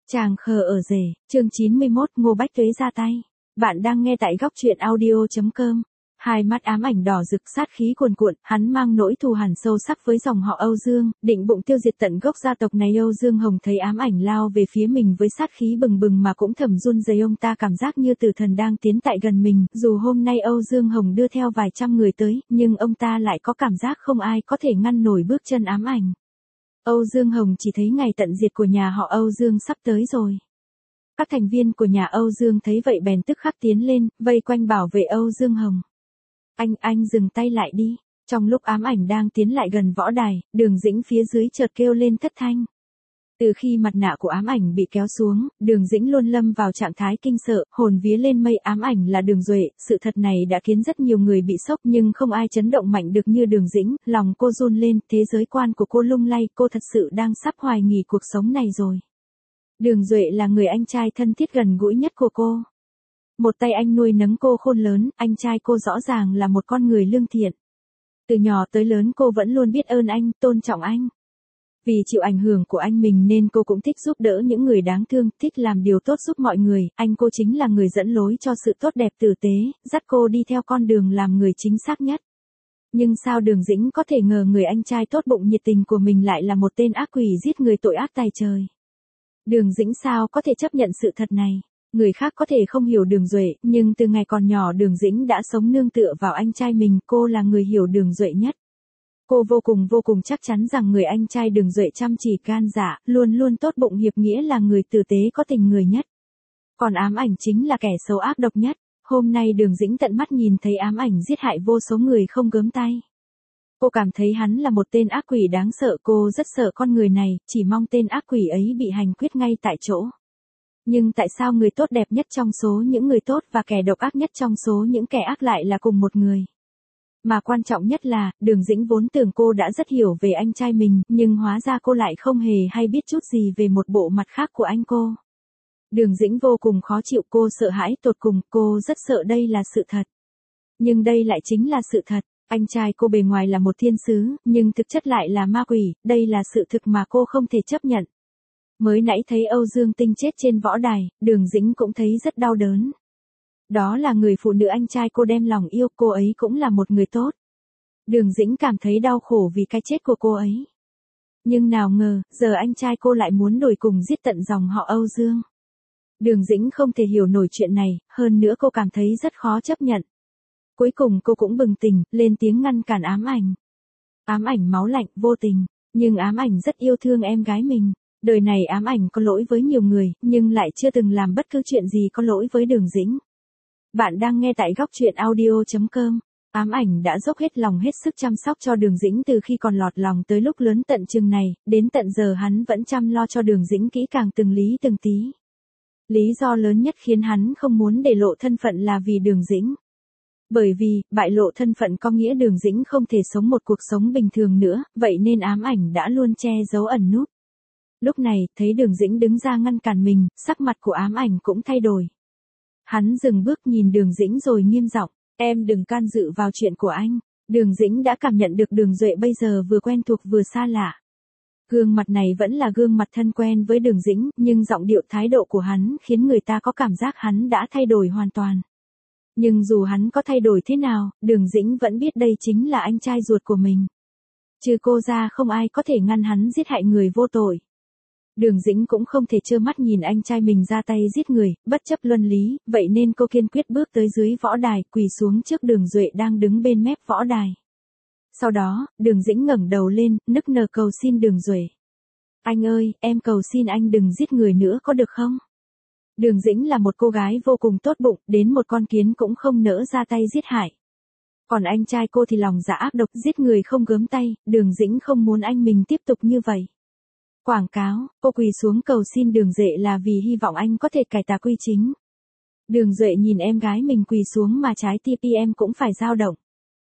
Chàng khờ ở rể, chương 91, Ngô Bách Tuế ra tay. Bạn đang nghe tại góc truyện audio.com. Hai mắt ám ảnh đỏ rực, sát khí cuồn cuộn, hắn mang nỗi thù hằn sâu sắc với dòng họ Âu Dương, định bụng tiêu diệt tận gốc gia tộc này. Âu Dương Hồng thấy ám ảnh lao về phía mình với sát khí bừng bừng mà cũng thầm run rẩy, ông ta cảm giác như tử thần đang tiến tại gần mình. Dù hôm nay Âu Dương Hồng đưa theo vài trăm người tới, nhưng ông ta lại có cảm giác không ai có thể ngăn nổi bước chân ám ảnh. Âu Dương Hồng chỉ thấy ngày tận diệt của nhà họ Âu Dương sắp tới rồi. Các thành viên của nhà Âu Dương thấy vậy bèn tức khắc tiến lên, vây quanh bảo vệ Âu Dương Hồng. Anh dừng tay lại đi. Trong lúc ám ảnh đang tiến lại gần võ đài, Đường Dĩnh phía dưới chợt kêu lên thất thanh. Từ khi mặt nạ của ám ảnh bị kéo xuống, Đường Dĩnh luôn lâm vào trạng thái kinh sợ, hồn vía lên mây. Ám ảnh là Đường Duệ, sự thật này đã khiến rất nhiều người bị sốc nhưng không ai chấn động mạnh được như Đường Dĩnh. Lòng cô run lên, thế giới quan của cô lung lay, cô thật sự đang sắp hoài nghi cuộc sống này rồi. Đường Duệ là người anh trai thân thiết gần gũi nhất của cô. Một tay anh nuôi nấng cô khôn lớn, anh trai cô rõ ràng là một con người lương thiện. Từ nhỏ tới lớn cô vẫn luôn biết ơn anh, tôn trọng anh. Vì chịu ảnh hưởng của anh mình nên cô cũng thích giúp đỡ những người đáng thương, thích làm điều tốt giúp mọi người. Anh cô chính là người dẫn lối cho sự tốt đẹp tử tế, dắt cô đi theo con đường làm người chính xác nhất. Nhưng sao Đường Dĩnh có thể ngờ người anh trai tốt bụng nhiệt tình của mình lại là một tên ác quỷ giết người tội ác tày trời. Đường Dĩnh sao có thể chấp nhận sự thật này. Người khác có thể không hiểu Đường Duệ, nhưng từ ngày còn nhỏ Đường Dĩnh đã sống nương tựa vào anh trai mình, cô là người hiểu Đường Duệ nhất. Cô vô cùng chắc chắn rằng người anh trai Đường Duệ chăm chỉ gan dạ, luôn luôn tốt bụng hiệp nghĩa, là người tử tế có tình người nhất. Còn ám ảnh chính là kẻ xấu ác độc nhất. Hôm nay Đường Dĩnh tận mắt nhìn thấy ám ảnh giết hại vô số người không gớm tay. Cô cảm thấy hắn là một tên ác quỷ đáng sợ, cô rất sợ con người này, chỉ mong tên ác quỷ ấy bị hành quyết ngay tại chỗ. Nhưng tại sao người tốt đẹp nhất trong số những người tốt và kẻ độc ác nhất trong số những kẻ ác lại là cùng một người? Mà quan trọng nhất là, Đường Dĩnh vốn tưởng cô đã rất hiểu về anh trai mình, nhưng hóa ra cô lại không hề hay biết chút gì về một bộ mặt khác của anh cô. Đường Dĩnh vô cùng khó chịu, cô sợ hãi tột cùng, cô rất sợ đây là sự thật. Nhưng đây lại chính là sự thật. Anh trai cô bề ngoài là một thiên sứ, nhưng thực chất lại là ma quỷ, đây là sự thực mà cô không thể chấp nhận. Mới nãy thấy Âu Dương Tinh chết trên võ đài, Đường Dĩnh cũng thấy rất đau đớn. Đó là người phụ nữ anh trai cô đem lòng yêu, cô ấy cũng là một người tốt. Đường Dĩnh cảm thấy đau khổ vì cái chết của cô ấy. Nhưng nào ngờ, giờ anh trai cô lại muốn đuổi cùng giết tận dòng họ Âu Dương. Đường Dĩnh không thể hiểu nổi chuyện này, hơn nữa cô cảm thấy rất khó chấp nhận. Cuối cùng cô cũng bừng tỉnh, lên tiếng ngăn cản ám ảnh. Ám ảnh máu lạnh, vô tình, nhưng ám ảnh rất yêu thương em gái mình. Đời này ám ảnh có lỗi với nhiều người, nhưng lại chưa từng làm bất cứ chuyện gì có lỗi với Đường Dĩnh. Bạn đang nghe tại góc truyện audio.com. Ám ảnh đã dốc hết lòng hết sức chăm sóc cho Đường Dĩnh từ khi còn lọt lòng tới lúc lớn tận chừng này, đến tận giờ hắn vẫn chăm lo cho Đường Dĩnh kỹ càng từng lý từng tí. Lý do lớn nhất khiến hắn không muốn để lộ thân phận là vì Đường Dĩnh. Bởi vì, bại lộ thân phận có nghĩa Đường Dĩnh không thể sống một cuộc sống bình thường nữa, vậy nên ám ảnh đã luôn che giấu ẩn núp. Lúc này, thấy Đường Dĩnh đứng ra ngăn cản mình, sắc mặt của ám ảnh cũng thay đổi. Hắn dừng bước nhìn Đường Dĩnh rồi nghiêm giọng, em đừng can dự vào chuyện của anh. Đường Dĩnh đã cảm nhận được Đường Duệ bây giờ vừa quen thuộc vừa xa lạ. Gương mặt này vẫn là gương mặt thân quen với Đường Dĩnh, nhưng giọng điệu thái độ của hắn khiến người ta có cảm giác hắn đã thay đổi hoàn toàn. Nhưng dù hắn có thay đổi thế nào, Đường Dĩnh vẫn biết đây chính là anh trai ruột của mình. Trừ cô ra không ai có thể ngăn hắn giết hại người vô tội. Đường Dĩnh cũng không thể trơ mắt nhìn anh trai mình ra tay giết người, bất chấp luân lý, vậy nên cô kiên quyết bước tới dưới võ đài, quỳ xuống trước Đường Duệ đang đứng bên mép võ đài. Sau đó, Đường Dĩnh ngẩng đầu lên, nức nở cầu xin Đường Duệ. Anh ơi, em cầu xin anh đừng giết người nữa có được không? Đường Dĩnh là một cô gái vô cùng tốt bụng, đến một con kiến cũng không nỡ ra tay giết hại. Còn anh trai cô thì lòng dạ ác độc, giết người không gớm tay, Đường Dĩnh không muốn anh mình tiếp tục như vậy. Quảng cáo, cô quỳ xuống cầu xin Đường Duệ là vì hy vọng anh có thể cải tà quy chính. Đường Duệ nhìn em gái mình quỳ xuống mà trái tim em cũng phải dao động.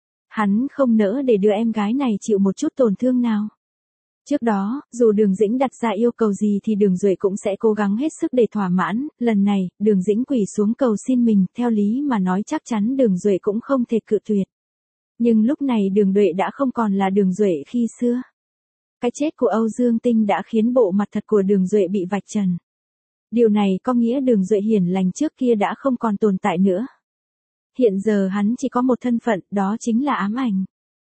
Hắn không nỡ để đứa em gái này chịu một chút tổn thương nào. Trước đó, dù Đường Dĩnh đặt ra yêu cầu gì thì Đường Duệ cũng sẽ cố gắng hết sức để thỏa mãn, lần này, Đường Dĩnh quỳ xuống cầu xin mình, theo lý mà nói chắc chắn Đường Duệ cũng không thể cự tuyệt. Nhưng lúc này Đường Duệ đã không còn là Đường Duệ khi xưa. Cái chết của Âu Dương Tinh đã khiến bộ mặt thật của Đường Duệ bị vạch trần. Điều này có nghĩa Đường Duệ hiển lành trước kia đã không còn tồn tại nữa. Hiện giờ hắn chỉ có một thân phận, đó chính là ám ảnh.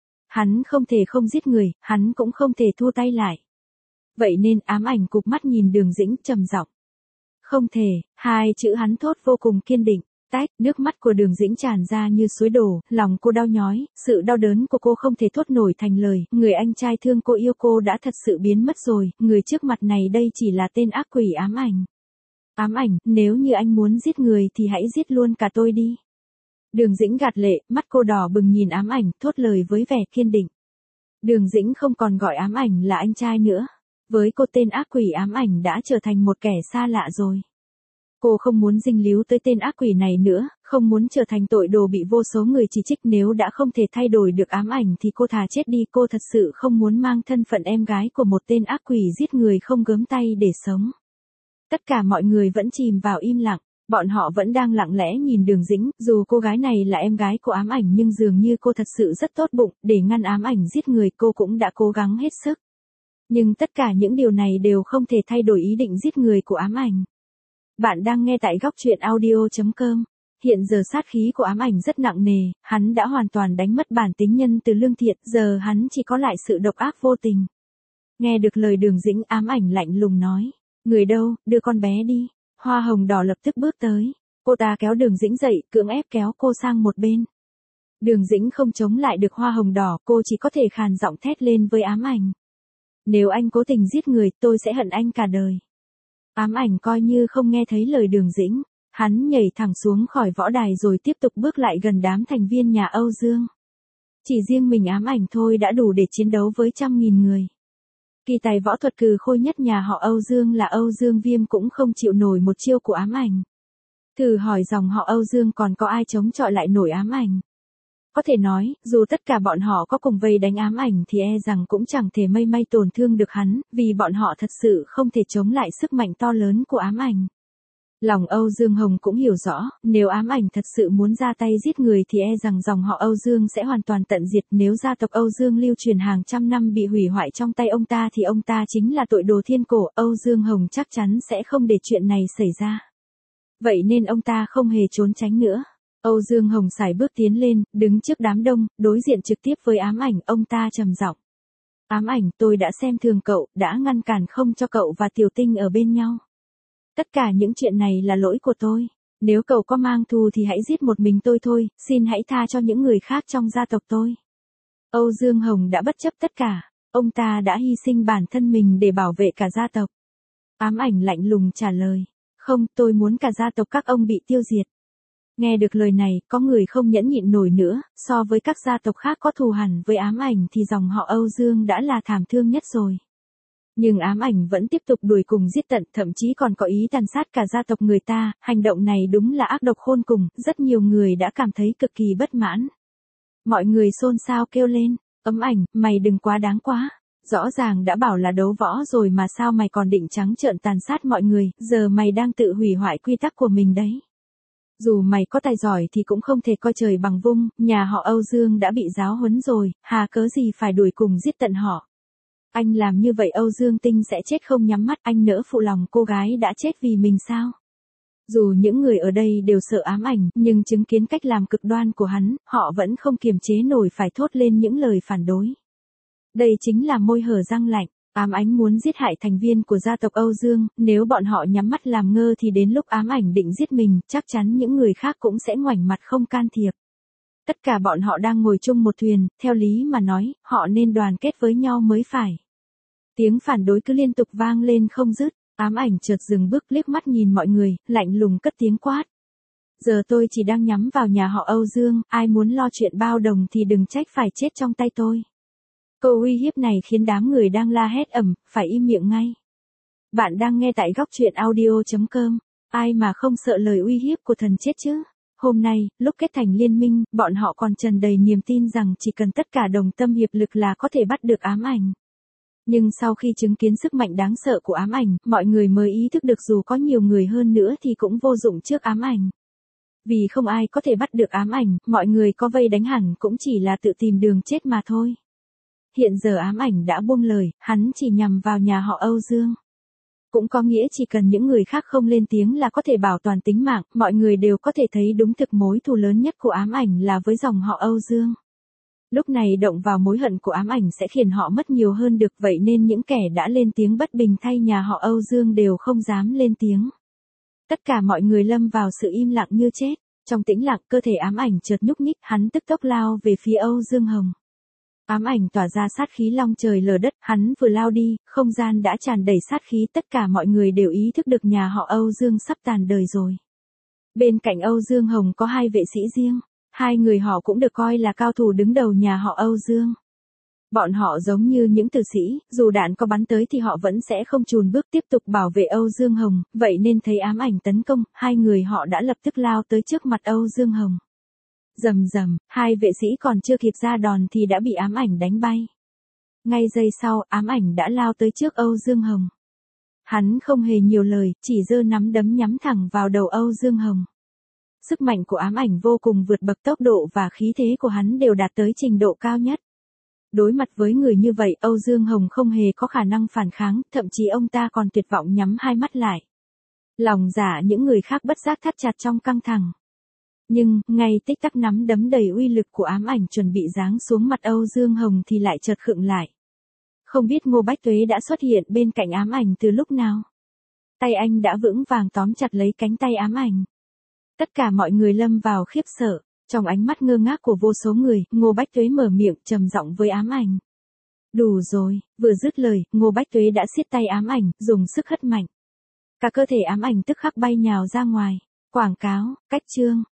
Hắn không thể không giết người, hắn cũng không thể thua tay lại. Vậy nên ám ảnh cụp mắt nhìn Đường Dĩnh trầm giọng. Không thể, hai chữ hắn thốt vô cùng kiên định. Tách, nước mắt của Đường Dĩnh tràn ra như suối đổ, lòng cô đau nhói, sự đau đớn của cô không thể thốt nổi thành lời, người anh trai thương cô yêu cô đã thật sự biến mất rồi, người trước mặt này đây chỉ là tên ác quỷ ám ảnh. Ám ảnh, nếu như anh muốn giết người thì hãy giết luôn cả tôi đi. Đường Dĩnh gạt lệ, mắt cô đỏ bừng nhìn ám ảnh, thốt lời với vẻ kiên định. Đường Dĩnh không còn gọi ám ảnh là anh trai nữa. Với cô tên ác quỷ ám ảnh đã trở thành một kẻ xa lạ rồi. Cô không muốn dính líu tới tên ác quỷ này nữa, không muốn trở thành tội đồ bị vô số người chỉ trích, nếu đã không thể thay đổi được ám ảnh thì cô thà chết đi, cô thật sự không muốn mang thân phận em gái của một tên ác quỷ giết người không gớm tay để sống. Tất cả mọi người vẫn chìm vào im lặng, bọn họ vẫn đang lặng lẽ nhìn Đường Dĩnh, dù cô gái này là em gái của ám ảnh nhưng dường như cô thật sự rất tốt bụng, để ngăn ám ảnh giết người cô cũng đã cố gắng hết sức. Nhưng tất cả những điều này đều không thể thay đổi ý định giết người của ám ảnh. Bạn đang nghe tại góc truyện audio.com. Hiện giờ sát khí của ám ảnh rất nặng nề, hắn đã hoàn toàn đánh mất bản tính nhân từ lương thiện, giờ hắn chỉ có lại sự độc ác vô tình. Nghe được lời Đường Dĩnh, ám ảnh lạnh lùng nói. Người đâu, đưa con bé đi. Hoa hồng đỏ lập tức bước tới. Cô ta kéo Đường Dĩnh dậy, cưỡng ép kéo cô sang một bên. Đường Dĩnh không chống lại được hoa hồng đỏ, cô chỉ có thể khàn giọng thét lên với ám ảnh. Nếu anh cố tình giết người, tôi sẽ hận anh cả đời. Ám ảnh coi như không nghe thấy lời Đường Dĩnh, hắn nhảy thẳng xuống khỏi võ đài rồi tiếp tục bước lại gần đám thành viên nhà Âu Dương. Chỉ riêng mình ám ảnh thôi đã đủ để chiến đấu với trăm nghìn người. Kỳ tài võ thuật cừ khôi nhất nhà họ Âu Dương là Âu Dương Viêm cũng không chịu nổi một chiêu của ám ảnh. Thử hỏi dòng họ Âu Dương còn có ai chống chọi lại nổi ám ảnh. Có thể nói, dù tất cả bọn họ có cùng vây đánh ám ảnh thì e rằng cũng chẳng thể mây may tổn thương được hắn, vì bọn họ thật sự không thể chống lại sức mạnh to lớn của ám ảnh. Lòng Âu Dương Hồng cũng hiểu rõ, nếu ám ảnh thật sự muốn ra tay giết người thì e rằng dòng họ Âu Dương sẽ hoàn toàn tận diệt, nếu gia tộc Âu Dương lưu truyền hàng trăm năm bị hủy hoại trong tay ông ta thì ông ta chính là tội đồ thiên cổ, Âu Dương Hồng chắc chắn sẽ không để chuyện này xảy ra. Vậy nên ông ta không hề trốn tránh nữa. Âu Dương Hồng sải bước tiến lên, đứng trước đám đông, đối diện trực tiếp với ám ảnh, ông ta trầm giọng. Ám ảnh, tôi đã xem thường cậu, đã ngăn cản không cho cậu và Tiểu Tinh ở bên nhau. Tất cả những chuyện này là lỗi của tôi. Nếu cậu có mang thù thì hãy giết một mình tôi thôi, xin hãy tha cho những người khác trong gia tộc tôi. Âu Dương Hồng đã bất chấp tất cả, ông ta đã hy sinh bản thân mình để bảo vệ cả gia tộc. Ám ảnh lạnh lùng trả lời. Không, tôi muốn cả gia tộc các ông bị tiêu diệt. Nghe được lời này, có người không nhẫn nhịn nổi nữa, so với các gia tộc khác có thù hằn với ám ảnh thì dòng họ Âu Dương đã là thảm thương nhất rồi. Nhưng ám ảnh vẫn tiếp tục đuổi cùng giết tận, thậm chí còn có ý tàn sát cả gia tộc người ta, hành động này đúng là ác độc khôn cùng, rất nhiều người đã cảm thấy cực kỳ bất mãn. Mọi người xôn xao kêu lên, ấm ảnh, mày đừng quá đáng quá. Rõ ràng đã bảo là đấu võ rồi mà sao mày còn định trắng trợn tàn sát mọi người, giờ mày đang tự hủy hoại quy tắc của mình đấy. Dù mày có tài giỏi thì cũng không thể coi trời bằng vung, nhà họ Âu Dương đã bị giáo huấn rồi, hà cớ gì phải đuổi cùng giết tận họ. Anh làm như vậy Âu Dương Tinh sẽ chết không nhắm mắt, anh nỡ phụ lòng cô gái đã chết vì mình sao? Dù những người ở đây đều sợ ám ảnh, nhưng chứng kiến cách làm cực đoan của hắn, họ vẫn không kiềm chế nổi phải thốt lên những lời phản đối. Đây chính là môi hở răng lạnh. Ám ảnh muốn giết hại thành viên của gia tộc Âu Dương, nếu bọn họ nhắm mắt làm ngơ thì đến lúc ám ảnh định giết mình, chắc chắn những người khác cũng sẽ ngoảnh mặt không can thiệp. Tất cả bọn họ đang ngồi chung một thuyền, theo lý mà nói, họ nên đoàn kết với nhau mới phải. Tiếng phản đối cứ liên tục vang lên không dứt, ám ảnh chợt dừng bước liếc mắt nhìn mọi người, lạnh lùng cất tiếng quát. Giờ tôi chỉ đang nhắm vào nhà họ Âu Dương, ai muốn lo chuyện bao đồng thì đừng trách phải chết trong tay tôi. Câu uy hiếp này khiến đám người đang la hét ầm, phải im miệng ngay. Bạn đang nghe tại góc truyện audio.com, ai mà không sợ lời uy hiếp của thần chết chứ? Hôm nay, lúc kết thành liên minh, bọn họ còn tràn đầy niềm tin rằng chỉ cần tất cả đồng tâm hiệp lực là có thể bắt được ám ảnh. Nhưng sau khi chứng kiến sức mạnh đáng sợ của ám ảnh, mọi người mới ý thức được dù có nhiều người hơn nữa thì cũng vô dụng trước ám ảnh. Vì không ai có thể bắt được ám ảnh, mọi người có vây đánh hẳn cũng chỉ là tự tìm đường chết mà thôi. Hiện giờ ám ảnh đã buông lời, hắn chỉ nhằm vào nhà họ Âu Dương. Cũng có nghĩa chỉ cần những người khác không lên tiếng là có thể bảo toàn tính mạng, mọi người đều có thể thấy đúng thực mối thù lớn nhất của ám ảnh là với dòng họ Âu Dương. Lúc này động vào mối hận của ám ảnh sẽ khiến họ mất nhiều hơn được, vậy nên những kẻ đã lên tiếng bất bình thay nhà họ Âu Dương đều không dám lên tiếng. Tất cả mọi người lâm vào sự im lặng như chết. Trong tĩnh lặng, cơ thể ám ảnh chợt nhúc nhích, hắn tức tốc lao về phía Âu Dương Hồng. Ám ảnh tỏa ra sát khí long trời lở đất, hắn vừa lao đi, không gian đã tràn đầy sát khí, tất cả mọi người đều ý thức được nhà họ Âu Dương sắp tàn đời rồi. Bên cạnh Âu Dương Hồng có hai vệ sĩ riêng, hai người họ cũng được coi là cao thủ đứng đầu nhà họ Âu Dương. Bọn họ giống như những tử sĩ, dù đạn có bắn tới thì họ vẫn sẽ không chùn bước tiếp tục bảo vệ Âu Dương Hồng, vậy nên thấy ám ảnh tấn công, hai người họ đã lập tức lao tới trước mặt Âu Dương Hồng. Rầm rầm, hai vệ sĩ còn chưa kịp ra đòn thì đã bị ám ảnh đánh bay. Ngay giây sau, ám ảnh đã lao tới trước Âu Dương Hồng. Hắn không hề nhiều lời, chỉ giơ nắm đấm nhắm thẳng vào đầu Âu Dương Hồng. Sức mạnh của ám ảnh vô cùng vượt bậc, tốc độ và khí thế của hắn đều đạt tới trình độ cao nhất. Đối mặt với người như vậy, Âu Dương Hồng không hề có khả năng phản kháng, thậm chí ông ta còn tuyệt vọng nhắm hai mắt lại. Lòng dạ những người khác bất giác thắt chặt trong căng thẳng. Nhưng, ngay tích tắc nắm đấm đầy uy lực của ám ảnh chuẩn bị giáng xuống mặt Âu Dương Hồng thì lại chợt khựng lại. Không biết Ngô Bách Tuế đã xuất hiện bên cạnh ám ảnh từ lúc nào. Tay anh đã vững vàng tóm chặt lấy cánh tay ám ảnh. Tất cả mọi người lâm vào khiếp sợ. Trong ánh mắt ngơ ngác của vô số người, Ngô Bách Tuế mở miệng trầm giọng với ám ảnh. Đủ rồi, vừa dứt lời, Ngô Bách Tuế đã siết tay ám ảnh, dùng sức hất mạnh. Cả cơ thể ám ảnh tức khắc bay nhào ra ngoài. Quảng cáo, cách chương.